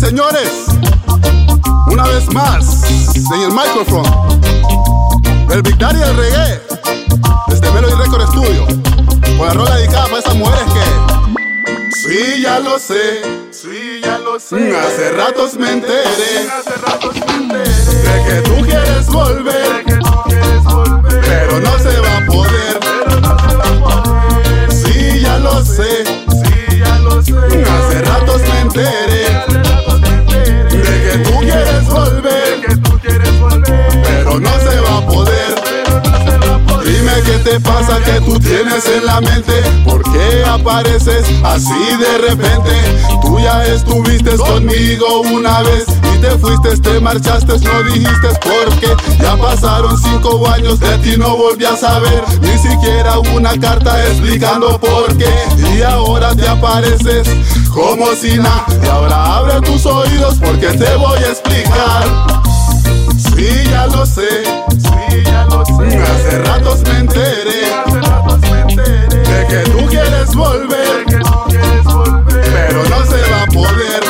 señores, una vez más en el micrófono, el Big Daddy del reggae, desde Melody Record Studio, con la rola dedicada para esas mujeres que sí, ya lo sé, hace ratos me enteré de que tú quieres volver, pero no se va a poder. Sí, ya lo sé, hace ratos me enteré de que tú quieres volver, pero no se va a poder. Dime qué te pasa, que tú tienes en la mente, ¿por qué apareces así de repente? Tú ya estuviste conmigo una vez y te fuiste, te marchaste, no dijiste por qué. Ya pasaron 5 años, de ti no volví a saber ni siquiera una carta explicando por qué. Y ahora te apareces como si nada. Y ahora abre tus oídos porque te voy a explicar. Sí, ya lo sé, hace ratos me enteré de que tú quieres volver, pero no se va a poder.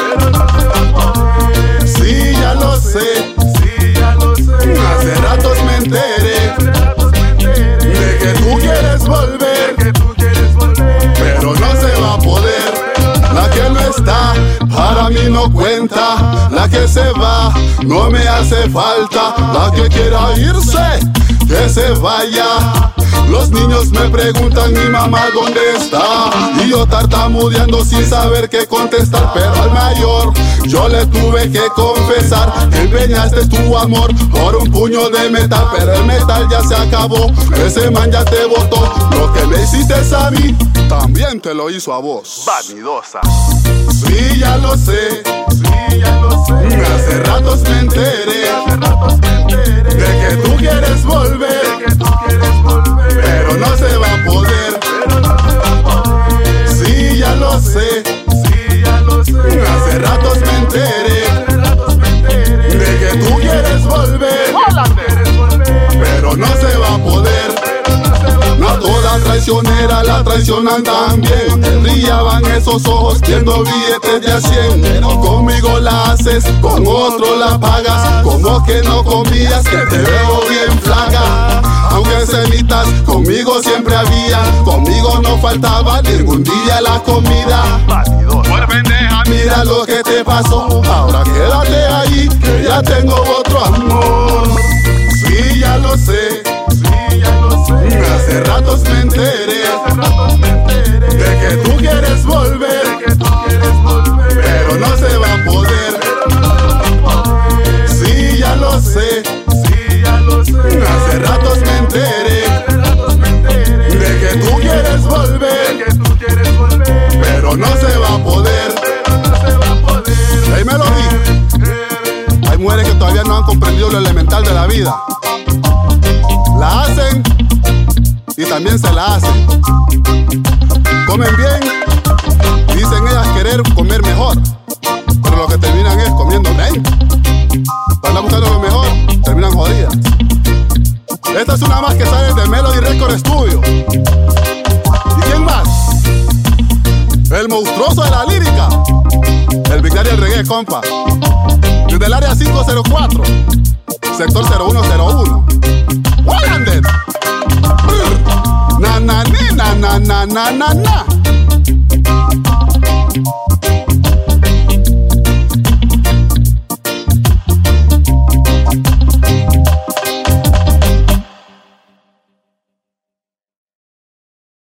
Sí, ya lo sé, hace ratos me enteré de que tú quieres volver, pero no se va a poder. La que no está, para mí no cuenta. La que se va, no me hace falta. La que quiera irse, que se vaya. Los niños me preguntan, mi mamá dónde está, y yo tartamudeando sin saber qué contestar. Pero al mayor yo le tuve que confesar que empeñaste tu amor por un puño de metal, pero el metal ya se acabó, ese man ya te botó. Lo que me hiciste a mí, también te lo hizo a vos, vanidosa. Sí, ya lo sé, hace ratos me enteré de que tú quieres volver, pero no se va a poder. Sí, ya lo sé, hace ratos me enteré de que tú quieres volver, pero no se va a poder. No toda traicionera la traicionan también. Te brillaban esos ojos viendo billetes de a 100. Pero conmigo la haces, con otro la pagas. Como que no confías, que te veo bien flaca. Aunque cenitas conmigo siempre había, conmigo no faltaba ningún día la comida. Mira lo que te pasó, ahora quédate ahí, que ya tengo otro amor. Sí, ya lo sé, hace ratos me enteré de que tú quieres volver, pero no se va a poder. Sí, ya lo sé, hace ratos me enteré de que tú quieres volver, pero no se va a poder. Hey Melody, hay mujeres que todavía no han comprendido lo elemental de la vida. La hacen y también se la hacen. Comen bien, dicen ellas querer comer mejor, pero lo que terminan es comiendo bien. Para buscando lo mejor, terminan jodidas. Esta es una más que sale de Melody Record Studio. ¿Y quién más? El monstruoso de la lírica, el Big Daddy del reggae, compa. Desde el área 504, sector 0101. Wallander. Na na ni na na na na na na.